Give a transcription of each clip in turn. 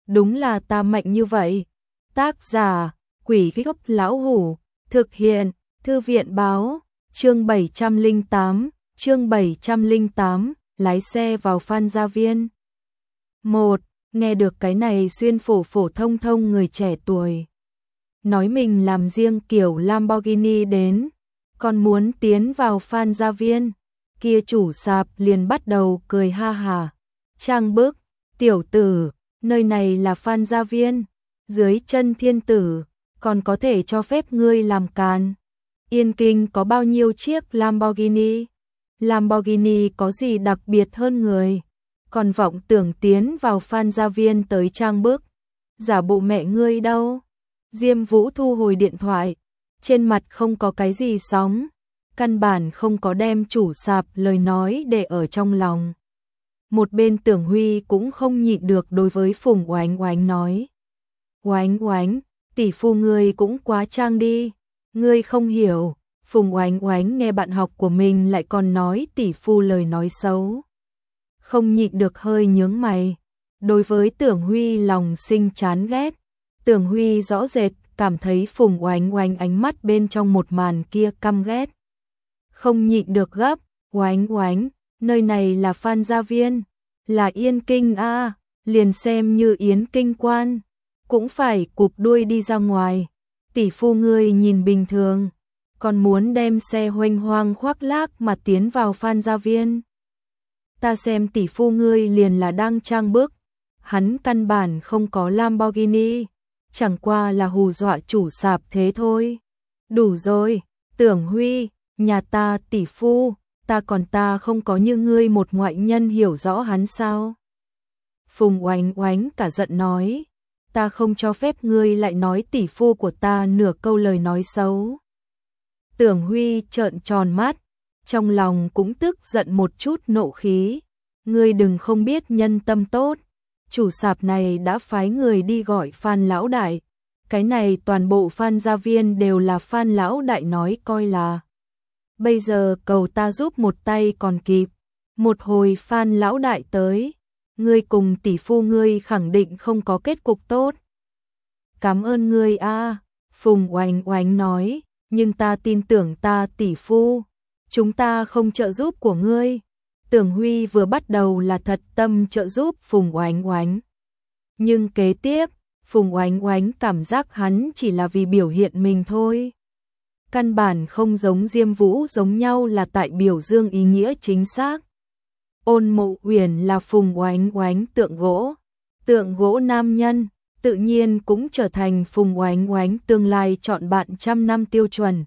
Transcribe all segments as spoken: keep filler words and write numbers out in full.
đúng là ta mạnh như vậy. Tác giả, Quỷ Gốc Lão Hủ, thực hiện, Thư viện báo, chương bảy trăm lẻ tám, chương bảy trăm lẻ tám, lái xe vào Phan Gia Viên. một. Nghe được cái này xuyên phổ phổ thông thông người trẻ tuổi. Nói mình làm riêng kiểu Lamborghini đến, còn muốn tiến vào Phan Gia Viên. Kia chủ sạp liền bắt đầu cười ha hà. Trang bức, tiểu tử, nơi này là Phan Gia Viên, dưới chân thiên tử, còn có thể cho phép ngươi làm càn. Yên Kinh có bao nhiêu chiếc Lamborghini? Lamborghini có gì đặc biệt hơn người? Còn vọng tưởng tiến vào Phan Gia Viên tới trang bức. Giả bộ mẹ ngươi đâu? Diêm Vũ thu hồi điện thoại, trên mặt không có cái gì sóng, căn bản không có đem chủ sạp lời nói để ở trong lòng. Một bên Tưởng Huy cũng không nhịn được đối với Phùng Oánh Oánh nói. Oánh Oánh, tỷ phu ngươi cũng quá trang đi, ngươi không hiểu. Phùng Oánh Oánh nghe bạn học của mình lại còn nói tỷ phu lời nói xấu. Không nhịn được hơi nhướng mày, đối với Tưởng Huy lòng sinh chán ghét. Tưởng Huy rõ rệt cảm thấy Phùng Oánh Oánh ánh mắt bên trong một màn kia căm ghét. Không nhịn được gấp, Oánh Oánh, nơi này là Phan Gia Viên, là Yên Kinh a, à, liền xem như Yến Kinh quan, cũng phải cụp đuôi đi ra ngoài. Tỷ phu ngươi nhìn bình thường, còn muốn đem xe huênh hoang khoác lác mà tiến vào Phan Gia Viên. Ta xem tỷ phu ngươi liền là đang trang bức, hắn căn bản không có Lamborghini, chẳng qua là hù dọa chủ sạp thế thôi. Đủ rồi, Tưởng Huy, nhà ta tỷ phu, ta còn ta không có như ngươi một ngoại nhân hiểu rõ hắn sao? Phùng Oánh Oánh cả giận nói, ta không cho phép ngươi lại nói tỷ phu của ta nửa câu lời nói xấu. Tưởng Huy trợn tròn mắt, trong lòng cũng tức giận một chút nộ khí. Ngươi đừng không biết nhân tâm tốt, chủ sạp này đã phái người đi gọi Phan Lão Đại. Cái này toàn bộ Phan Gia Viên đều là Phan Lão Đại nói coi là. Bây giờ cầu ta giúp một tay còn kịp. Một hồi Phan Lão Đại tới, ngươi cùng tỷ phu ngươi khẳng định không có kết cục tốt. Cảm ơn ngươi a, Phùng Oánh Oánh nói, nhưng ta tin tưởng ta tỷ phu, chúng ta không trợ giúp của ngươi. Tưởng Huy vừa bắt đầu là thật tâm trợ giúp Phùng Oánh Oánh. Nhưng kế tiếp, Phùng Oánh Oánh cảm giác hắn chỉ là vì biểu hiện mình thôi. Căn bản không giống Diêm Vũ giống nhau là tại biểu dương ý nghĩa chính xác. Ôn Mộ Uyển là Phùng Oánh Oánh tượng gỗ. Tượng gỗ nam nhân, tự nhiên cũng trở thành Phùng Oánh Oánh tương lai chọn bạn trăm năm tiêu chuẩn.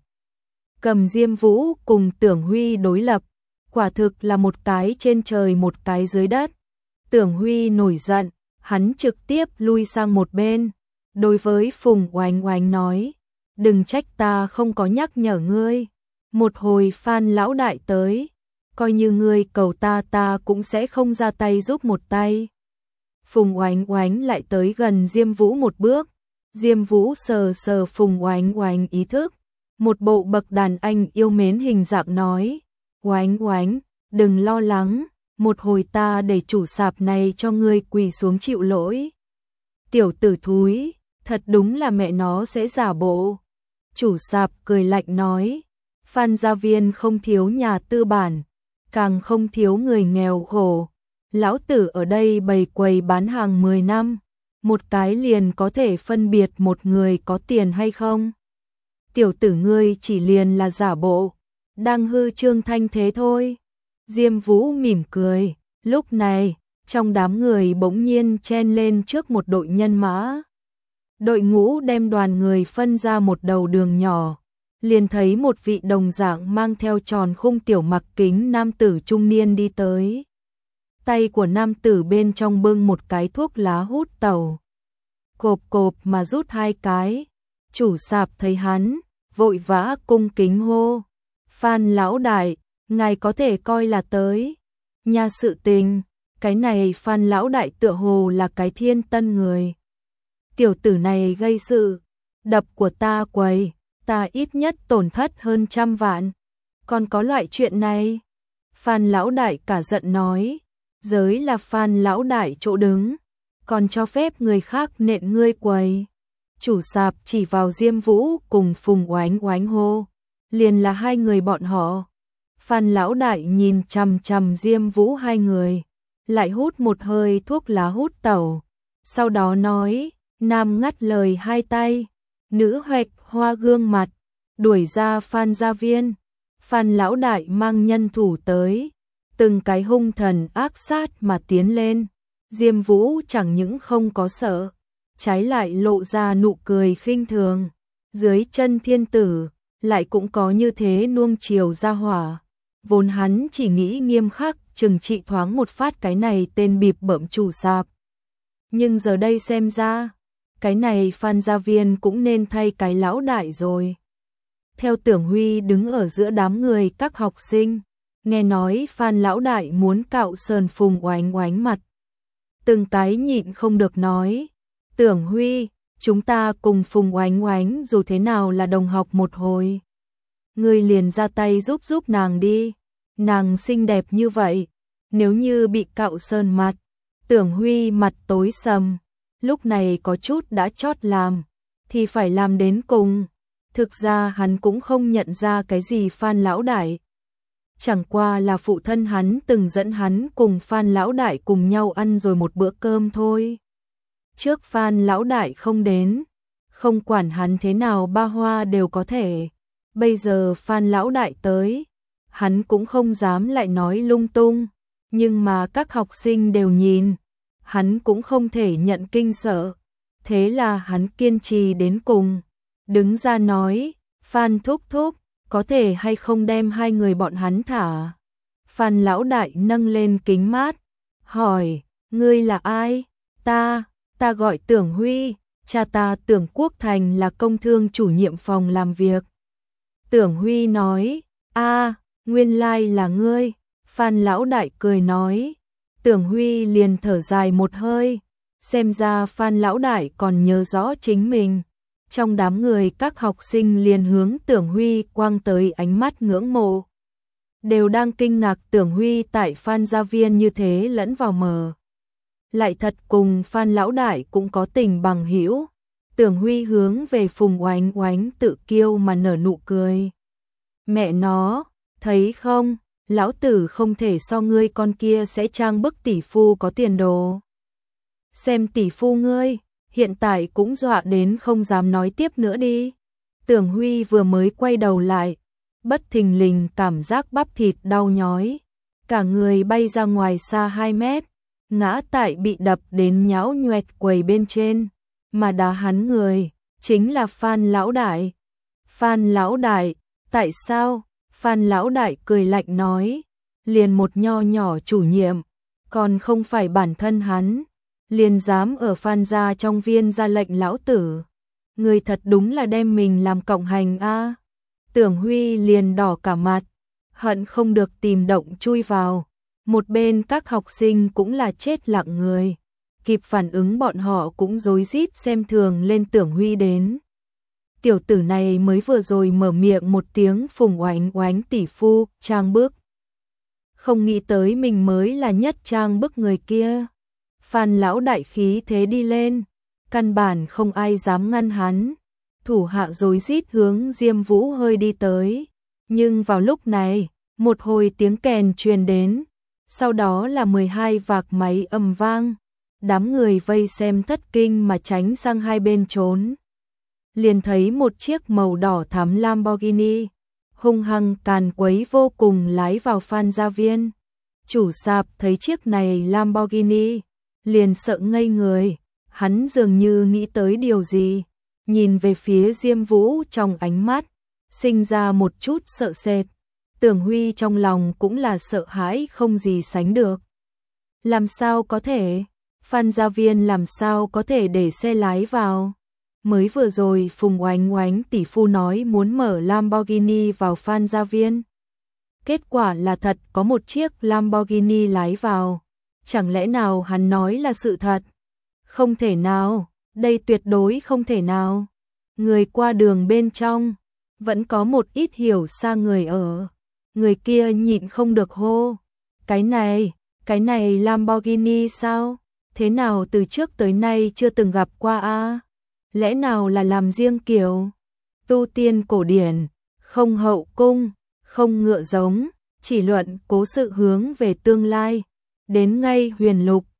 Cầm Diêm Vũ cùng Tưởng Huy đối lập, quả thực là một cái trên trời một cái dưới đất. Tưởng Huy nổi giận, hắn trực tiếp lui sang một bên, đối với Phùng Oánh Oánh nói, đừng trách ta không có nhắc nhở ngươi, một hồi Phan Lão Đại tới, coi như ngươi cầu ta ta cũng sẽ không ra tay giúp một tay. Phùng Oánh Oánh lại tới gần Diêm Vũ một bước, Diêm Vũ sờ sờ Phùng Oánh Oánh ý thức, một bộ bậc đàn anh yêu mến hình dạng nói, Oánh Oánh, đừng lo lắng, một hồi ta để chủ sạp này cho ngươi quỳ xuống chịu lỗi. Tiểu tử thúi, thật đúng là mẹ nó sẽ giả bộ. Chủ sạp cười lạnh nói, Phan Gia Viên không thiếu nhà tư bản, càng không thiếu người nghèo khổ. Lão tử ở đây bày quầy bán hàng mười năm, một cái liền có thể phân biệt một người có tiền hay không. Tiểu tử ngươi chỉ liền là giả bộ, đang hư trương thanh thế thôi. Diêm Vũ mỉm cười, lúc này, trong đám người bỗng nhiên chen lên trước một đội nhân mã. Đội ngũ đem đoàn người phân ra một đầu đường nhỏ, liền thấy một vị đồng dạng mang theo tròn khung tiểu mặc kính nam tử trung niên đi tới. Tay của nam tử bên trong bưng một cái thuốc lá hút tẩu. Cộp cộp mà rút hai cái. Chủ sạp thấy hắn, vội vã cung kính hô. Phan Lão Đại, ngài có thể coi là tới. Nhà sự tình, cái này Phan Lão Đại tựa hồ là cái thiên tân người. Tiểu tử này gây sự, đập của ta quầy, ta ít nhất tổn thất hơn trăm vạn. Còn có loại chuyện này? Phan Lão Đại cả giận nói, giới là Phan Lão Đại chỗ đứng, còn cho phép người khác nện ngươi quầy. Chủ sạp chỉ vào Diêm Vũ cùng Phùng Oánh Oánh hô, liền là hai người bọn họ. Phan lão đại nhìn chằm chằm Diêm Vũ hai người, lại hút một hơi thuốc lá hút tẩu, sau đó nói, nam ngắt lời hai tay, nữ hoạch hoa gương mặt, đuổi ra Phan gia viên. Phan lão đại mang nhân thủ tới, từng cái hung thần ác sát mà tiến lên. Diêm Vũ chẳng những không có sợ, trái lại lộ ra nụ cười khinh thường. Dưới chân thiên tử, lại cũng có như thế nuông chiều ra hỏa. Vốn hắn chỉ nghĩ nghiêm khắc trừng trị thoáng một phát cái này tên bịp bợm chủ sạp. Nhưng giờ đây xem ra, cái này Phan gia viên cũng nên thay cái lão đại rồi. Theo Tưởng Huy đứng ở giữa đám người các học sinh, nghe nói Phan lão đại muốn cạo sờn Phùng Oánh Oánh mặt. Từng cái nhịn không được nói, Tưởng Huy, chúng ta cùng Phùng Oánh Oánh dù thế nào là đồng học một hồi. Ngươi liền ra tay giúp giúp nàng đi, nàng xinh đẹp như vậy, nếu như bị cạo sơn mặt. Tưởng Huy mặt tối sầm, lúc này có chút đã chót làm, thì phải làm đến cùng. Thực ra hắn cũng không nhận ra cái gì Phan lão đại. Chẳng qua là phụ thân hắn từng dẫn hắn cùng Phan lão đại cùng nhau ăn rồi một bữa cơm thôi. Trước Phan lão đại không đến, không quản hắn thế nào ba hoa đều có thể. Bây giờ Phan lão đại tới, hắn cũng không dám lại nói lung tung, nhưng mà các học sinh đều nhìn, hắn cũng không thể nhận kinh sợ. Thế là hắn kiên trì đến cùng, đứng ra nói, Phan thúc thúc, có thể hay không đem hai người bọn hắn thả. Phan lão đại nâng lên kính mát, hỏi, ngươi là ai? Ta, ta gọi Tưởng Huy, cha ta Tưởng Quốc Thành là công thương chủ nhiệm phòng làm việc. Tưởng Huy nói, a, nguyên lai là ngươi. Phan lão đại cười nói. Tưởng Huy liền thở dài một hơi, xem ra Phan lão đại còn nhớ rõ chính mình. Trong đám người các học sinh liền hướng Tưởng Huy quăng tới ánh mắt ngưỡng mộ. Đều đang kinh ngạc Tưởng Huy tại Phan gia viên như thế lẫn vào mờ. Lại thật cùng Phan lão đại cũng có tình bằng hữu. Tưởng Huy hướng về Phùng Oánh Oánh tự kiêu mà nở nụ cười. Mẹ nó, thấy không, lão tử không thể so ngươi con kia sẽ trang bức tỷ phu có tiền đồ. Xem tỷ phu ngươi, hiện tại cũng dọa đến không dám nói tiếp nữa đi. Tưởng Huy vừa mới quay đầu lại, bất thình lình cảm giác bắp thịt đau nhói. Cả người bay ra ngoài xa hai mét, ngã tại bị đập đến nhão nhoẹt quầy bên trên. Mà đá hắn người, chính là Phan lão đại. Phan lão đại, tại sao? Phan lão đại cười lạnh nói, liền một nho nhỏ chủ nhiệm, còn không phải bản thân hắn, liền dám ở Phan gia trong viên ra lệnh lão tử. Người thật đúng là đem mình làm cộng hành a. Tưởng Huy liền đỏ cả mặt, hận không được tìm động chui vào. Một bên các học sinh cũng là chết lặng người, kịp phản ứng bọn họ cũng rối rít xem thường lên Tưởng Huy đến. Tiểu tử này mới vừa rồi mở miệng một tiếng Phùng Oánh Oánh tỷ phu, trang bức. Không nghĩ tới mình mới là nhất trang bức người kia. Phan lão đại khí thế đi lên, căn bản không ai dám ngăn hắn. Thủ hạ rối rít hướng Diêm Vũ hơi đi tới. Nhưng vào lúc này, một hồi tiếng kèn truyền đến, sau đó là mười hai vạc máy ầm vang. Đám người vây xem thất kinh mà tránh sang hai bên trốn. Liền thấy một chiếc màu đỏ thắm Lamborghini, hung hăng càn quấy vô cùng lái vào Phan gia viên. Chủ sạp thấy chiếc này Lamborghini, liền sợ ngây người, hắn dường như nghĩ tới điều gì, nhìn về phía Diêm Vũ trong ánh mắt, sinh ra một chút sợ sệt. Tưởng Huy trong lòng cũng là sợ hãi không gì sánh được. Làm sao có thể? Phan gia viên làm sao có thể để xe lái vào? Mới vừa rồi Phùng Oánh Oánh tỷ phu nói muốn mở Lamborghini vào Phan gia viên. Kết quả là thật có một chiếc Lamborghini lái vào. Chẳng lẽ nào hắn nói là sự thật? Không thể nào, đây tuyệt đối không thể nào. Người qua đường bên trong, vẫn có một ít hiểu xa người ở. Người kia nhịn không được hô. Cái này, cái này Lamborghini sao? thế nào từ trước tới nay chưa từng gặp qua a? Lẽ nào là làm riêng kiểu tu tiên cổ điển, không hậu cung, không ngựa giống, chỉ luận cố sự hướng về tương lai, đến ngay huyền lục,